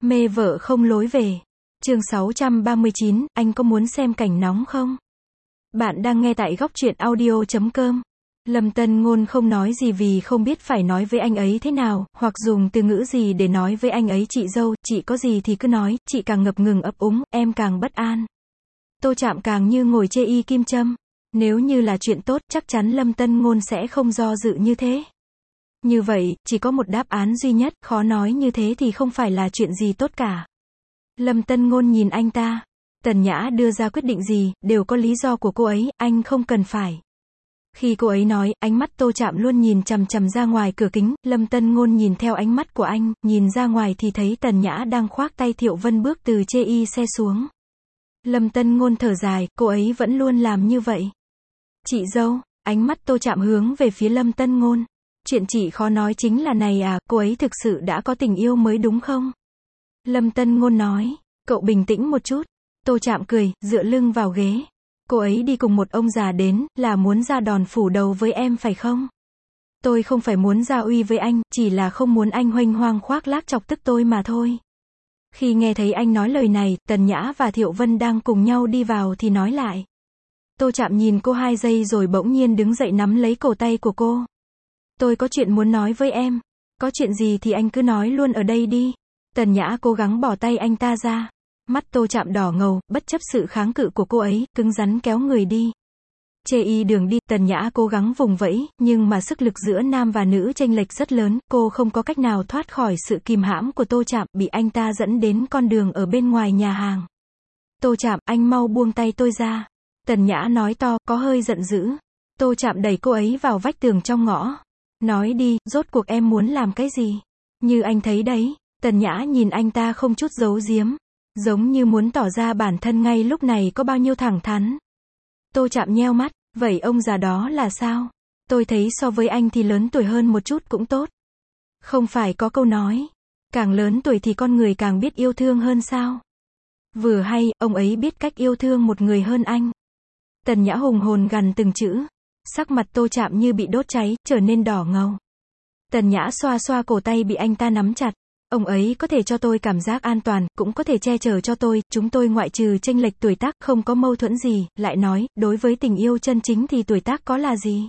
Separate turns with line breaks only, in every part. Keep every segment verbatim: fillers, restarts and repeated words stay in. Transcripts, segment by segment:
Mê vợ không lối về. Chương sáu trăm ba mươi chín, anh có muốn xem cảnh nóng không? Bạn đang nghe tại góc truyện audio chấm com. Lâm Tân Ngôn không nói gì vì không biết phải nói với anh ấy thế nào, hoặc dùng từ ngữ gì để nói với anh ấy. Chị dâu, chị có gì thì cứ nói. Chị càng ngập ngừng ấp úng, em càng bất an. Tô Trạm càng như ngồi chê y kim châm. Nếu như là chuyện tốt, chắc chắn Lâm Tân Ngôn sẽ không do dự như thế. Như vậy, chỉ có một đáp án duy nhất, khó nói như thế thì không phải là chuyện gì tốt cả. Lâm Tân Ngôn nhìn anh ta. Tần Nhã đưa ra quyết định gì, đều có lý do của cô ấy, anh không cần phải. Khi cô ấy nói, ánh mắt Tô Trạm luôn nhìn chằm chằm ra ngoài cửa kính, Lâm Tân Ngôn nhìn theo ánh mắt của anh, nhìn ra ngoài thì thấy Tần Nhã đang khoác tay Thiệu Vân bước từ chê y xe xuống. Lâm Tân Ngôn thở dài, cô ấy vẫn luôn làm như vậy. Chị dâu, ánh mắt Tô Trạm hướng về phía Lâm Tân Ngôn. Chuyện chị khó nói chính là này à, cô ấy thực sự đã có tình yêu mới đúng không? Lâm Tân Ngôn nói, cậu bình tĩnh một chút. Tô Trạm cười, dựa lưng vào ghế. Cô ấy đi cùng một ông già đến, là muốn ra đòn phủ đầu với em phải không? Tôi không phải muốn ra uy với anh, chỉ là không muốn anh huênh hoang khoác lác chọc tức tôi mà thôi. Khi nghe thấy anh nói lời này, Tần Nhã và Thiệu Vân đang cùng nhau đi vào thì nói lại. Tô Trạm nhìn cô hai giây rồi bỗng nhiên đứng dậy nắm lấy cổ tay của cô. Tôi có chuyện muốn nói với em. Có chuyện gì thì anh cứ nói luôn ở đây đi. Tần Nhã cố gắng bỏ tay anh ta ra. Mắt Tô Trạm đỏ ngầu, bất chấp sự kháng cự của cô ấy, cứng rắn kéo người đi. Chê y đường đi, Tần Nhã cố gắng vùng vẫy, nhưng mà sức lực giữa nam và nữ chênh lệch rất lớn, cô không có cách nào thoát khỏi sự kìm hãm của Tô Trạm, bị anh ta dẫn đến con đường ở bên ngoài nhà hàng. Tô Trạm, anh mau buông tay tôi ra. Tần Nhã nói to, có hơi giận dữ. Tô Trạm đẩy cô ấy vào vách tường trong ngõ. Nói đi, rốt cuộc em muốn làm cái gì? Như anh thấy đấy. Tần Nhã nhìn anh ta không chút giấu giếm. Giống như muốn tỏ ra bản thân ngay lúc này có bao nhiêu thẳng thắn. Tô Trạm nheo mắt, vậy ông già đó là sao? Tôi thấy so với anh thì lớn tuổi hơn một chút cũng tốt. Không phải có câu nói, càng lớn tuổi thì con người càng biết yêu thương hơn sao? Vừa hay, ông ấy biết cách yêu thương một người hơn anh. Tần Nhã hùng hồn gằn từng chữ. Sắc mặt Tô Trạm như bị đốt cháy, trở nên đỏ ngầu. Tần Nhã xoa xoa cổ tay bị anh ta nắm chặt. Ông ấy có thể cho tôi cảm giác an toàn, cũng có thể che chở cho tôi, chúng tôi ngoại trừ chênh lệch tuổi tác, không có mâu thuẫn gì, lại nói, đối với tình yêu chân chính thì tuổi tác có là gì?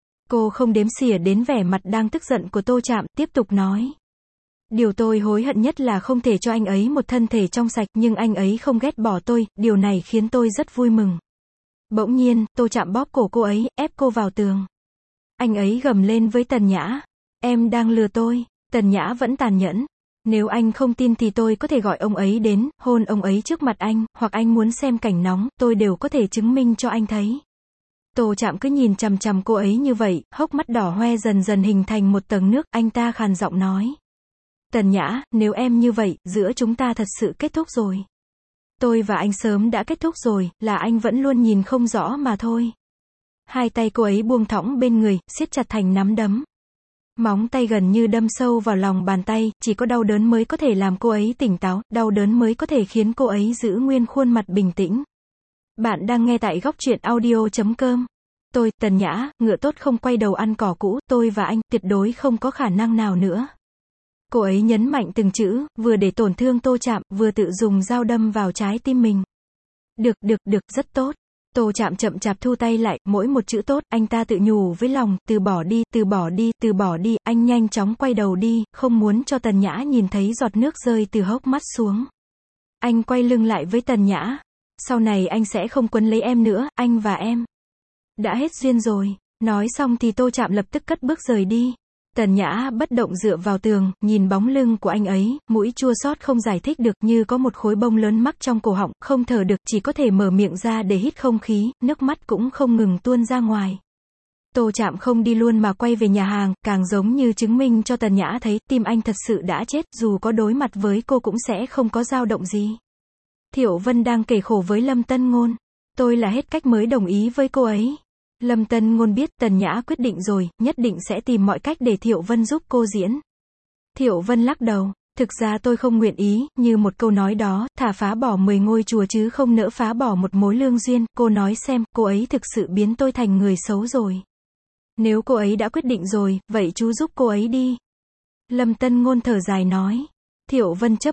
Cô không đếm xỉa đến vẻ mặt đang tức giận của Tô Trạm, tiếp tục nói. Điều tôi hối hận nhất là không thể cho anh ấy một thân thể trong sạch, nhưng anh ấy không ghét bỏ tôi, điều này khiến tôi rất vui mừng. Bỗng nhiên, Tô Trạm bóp cổ cô ấy, ép cô vào tường. Anh ấy gầm lên với Tần Nhã. Em đang lừa tôi. Tần Nhã vẫn tàn nhẫn. Nếu anh không tin thì tôi có thể gọi ông ấy đến, hôn ông ấy trước mặt anh, hoặc anh muốn xem cảnh nóng, tôi đều có thể chứng minh cho anh thấy. Tô Trạm cứ nhìn chằm chằm cô ấy như vậy, hốc mắt đỏ hoe dần dần hình thành một tầng nước, anh ta khàn giọng nói. Tần Nhã, nếu em như vậy, giữa chúng ta thật sự kết thúc rồi. Tôi và anh sớm đã kết thúc rồi, là anh vẫn luôn nhìn không rõ mà thôi. Hai tay cô ấy buông thõng bên người, siết chặt thành nắm đấm. Móng tay gần như đâm sâu vào lòng bàn tay, chỉ có đau đớn mới có thể làm cô ấy tỉnh táo, đau đớn mới có thể khiến cô ấy giữ nguyên khuôn mặt bình tĩnh. Bạn đang nghe tại góc truyện audio chấm com. Tôi, Tần Nhã, ngựa tốt không quay đầu ăn cỏ cũ, tôi và anh, tuyệt đối không có khả năng nào nữa. Cô ấy nhấn mạnh từng chữ, vừa để tổn thương Tô Trạm, vừa tự dùng dao đâm vào trái tim mình. Được, được, được, rất tốt. Tô Trạm chậm chạp thu tay lại, mỗi một chữ tốt, anh ta tự nhủ với lòng, từ bỏ đi, từ bỏ đi, từ bỏ đi, anh nhanh chóng quay đầu đi, không muốn cho Tần Nhã nhìn thấy giọt nước rơi từ hốc mắt xuống. Anh quay lưng lại với Tần Nhã. Sau này anh sẽ không quấn lấy em nữa, anh và em đã hết duyên rồi. Nói xong thì Tô Trạm lập tức cất bước rời đi. Tần Nhã bất động dựa vào tường, nhìn bóng lưng của anh ấy, mũi chua xót không giải thích được, như có một khối bông lớn mắc trong cổ họng, không thở được, chỉ có thể mở miệng ra để hít không khí, nước mắt cũng không ngừng tuôn ra ngoài. Tô Trạm không đi luôn mà quay về nhà hàng, càng giống như chứng minh cho Tần Nhã thấy, tim anh thật sự đã chết, dù có đối mặt với cô cũng sẽ không có dao động gì. Thiệu Vân đang kể khổ với Lâm Tân Ngôn. Tôi là hết cách mới đồng ý với cô ấy. Lâm Tân Ngôn biết Tần Nhã quyết định rồi, nhất định sẽ tìm mọi cách để Thiệu Vân giúp cô diễn. Thiệu Vân lắc đầu, thực ra tôi không nguyện ý, như một câu nói đó, thà phá bỏ mười ngôi chùa chứ không nỡ phá bỏ một mối lương duyên, cô nói xem, cô ấy thực sự biến tôi thành người xấu rồi. Nếu cô ấy đã quyết định rồi, vậy chú giúp cô ấy đi. Lâm Tân Ngôn thở dài nói. Thiệu Vân chớp mắt,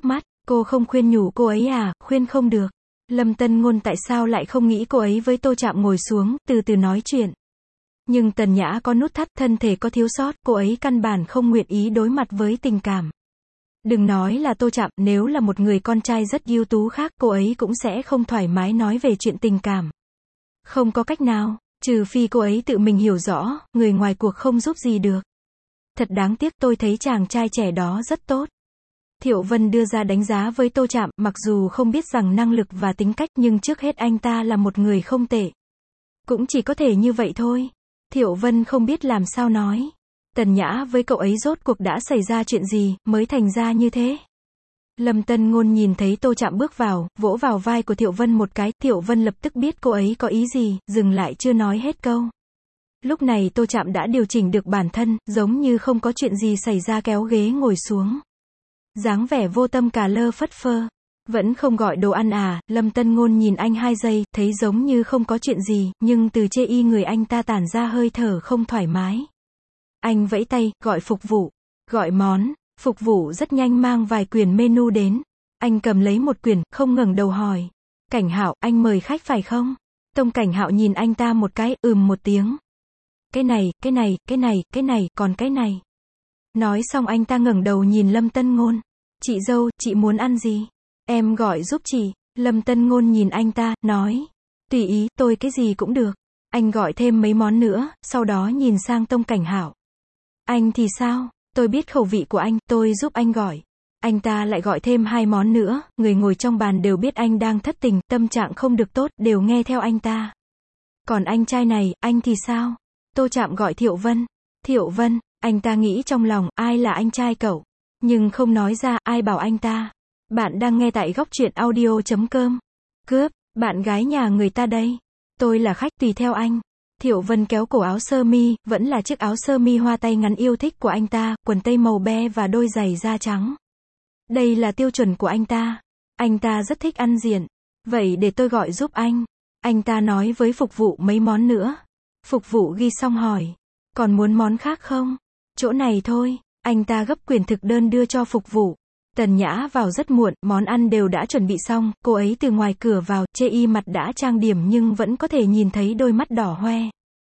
Cô không khuyên nhủ cô ấy à, khuyên không được. Lâm Tân Ngôn tại sao lại không nghĩ cô ấy với Tô Trạm ngồi xuống, từ từ nói chuyện. Nhưng Tần Nhã có nút thắt, thân thể có thiếu sót, cô ấy căn bản không nguyện ý đối mặt với tình cảm. Đừng nói là Tô Trạm, nếu là một người con trai rất ưu tú khác, cô ấy cũng sẽ không thoải mái nói về chuyện tình cảm. Không có cách nào, trừ phi cô ấy tự mình hiểu rõ, người ngoài cuộc không giúp gì được. Thật đáng tiếc, tôi thấy chàng trai trẻ đó rất tốt. Thiệu Vân đưa ra đánh giá với Tô Trạm, mặc dù không biết rằng năng lực và tính cách, nhưng trước hết anh ta là một người không tệ. Cũng chỉ có thể như vậy thôi. Thiệu Vân không biết làm sao nói. Tần Nhã với cậu ấy rốt cuộc đã xảy ra chuyện gì, mới thành ra như thế. Lâm Tân Ngôn nhìn thấy Tô Trạm bước vào, vỗ vào vai của Thiệu Vân một cái, Thiệu Vân lập tức biết cô ấy có ý gì, dừng lại chưa nói hết câu. Lúc này Tô Trạm đã điều chỉnh được bản thân, giống như không có chuyện gì xảy ra, kéo ghế ngồi xuống. Dáng vẻ vô tâm cà lơ phất phơ. Vẫn không gọi đồ ăn à? Lâm Tân Ngôn nhìn anh hai giây, thấy giống như không có chuyện gì, nhưng từ chê y người anh ta tản ra hơi thở không thoải mái. Anh vẫy tay, gọi phục vụ. Gọi món, phục vụ rất nhanh mang vài quyển menu đến. Anh cầm lấy một quyển, không ngẩng đầu hỏi. Cảnh Hạo, anh mời khách phải không? Tông Cảnh Hạo nhìn anh ta một cái, ừm một tiếng. Cái này, cái này, cái này, cái này, còn cái này. Nói xong anh ta ngẩng đầu nhìn Lâm Tân Ngôn. Chị dâu, chị muốn ăn gì? Em gọi giúp chị. Lâm Tân Ngôn nhìn anh ta, nói. Tùy ý, tôi cái gì cũng được. Anh gọi thêm mấy món nữa, sau đó nhìn sang Tông Cảnh Hạo. Anh thì sao? Tôi biết khẩu vị của anh, tôi giúp anh gọi. Anh ta lại gọi thêm hai món nữa, người ngồi trong bàn đều biết anh đang thất tình, tâm trạng không được tốt, đều nghe theo anh ta. Còn anh trai này, anh thì sao? Tô Trạm gọi Thiệu Vân. Thiệu Vân, anh ta nghĩ trong lòng, ai là anh trai cậu? Nhưng không nói ra, ai bảo anh ta? Bạn đang nghe tại góc truyện audio chấm com. Cướp, bạn gái nhà người ta đây. Tôi là khách, tùy theo anh. Thiệu Vân kéo cổ áo sơ mi, vẫn là chiếc áo sơ mi hoa tay ngắn yêu thích của anh ta, quần tây màu be và đôi giày da trắng. Đây là tiêu chuẩn của anh ta. Anh ta rất thích ăn diện. Vậy để tôi gọi giúp anh. Anh ta nói với phục vụ mấy món nữa. Phục vụ ghi xong hỏi. Còn muốn món khác không? Chỗ này thôi. Anh ta gấp quyển thực đơn đưa cho phục vụ. Tần Nhã vào rất muộn, món ăn đều đã chuẩn bị xong, cô ấy từ ngoài cửa vào, chê y mặt đã trang điểm nhưng vẫn có thể nhìn thấy đôi mắt đỏ hoe.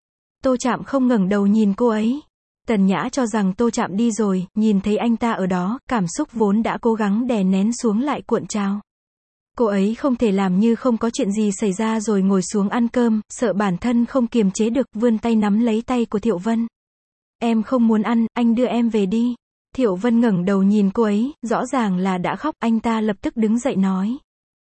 Tô Trạm không ngẩng đầu nhìn cô ấy. Tần Nhã cho rằng Tô Trạm đi rồi, nhìn thấy anh ta ở đó, cảm xúc vốn đã cố gắng đè nén xuống lại cuộn trào. Cô ấy không thể làm như không có chuyện gì xảy ra rồi ngồi xuống ăn cơm, sợ bản thân không kiềm chế được, vươn tay nắm lấy tay của Thiệu Vân. Em không muốn ăn, anh đưa em về đi. Thiệu Vân ngẩng đầu nhìn cô ấy, rõ ràng là đã khóc, anh ta lập tức đứng dậy nói.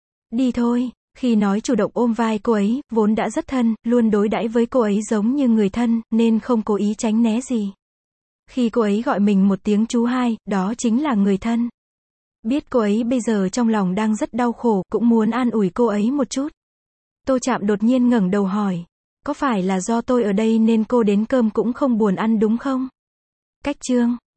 Đi thôi, khi nói chủ động ôm vai cô ấy, vốn đã rất thân, luôn đối đãi với cô ấy giống như người thân, nên không cố ý tránh né gì. Khi cô ấy gọi mình một tiếng chú hai, đó chính là người thân. Biết cô ấy bây giờ trong lòng đang rất đau khổ, cũng muốn an ủi cô ấy một chút. Tô Trạm đột nhiên ngẩng đầu hỏi. Có phải là do tôi ở đây nên cô đến cơm cũng không buồn ăn đúng không? Cách chương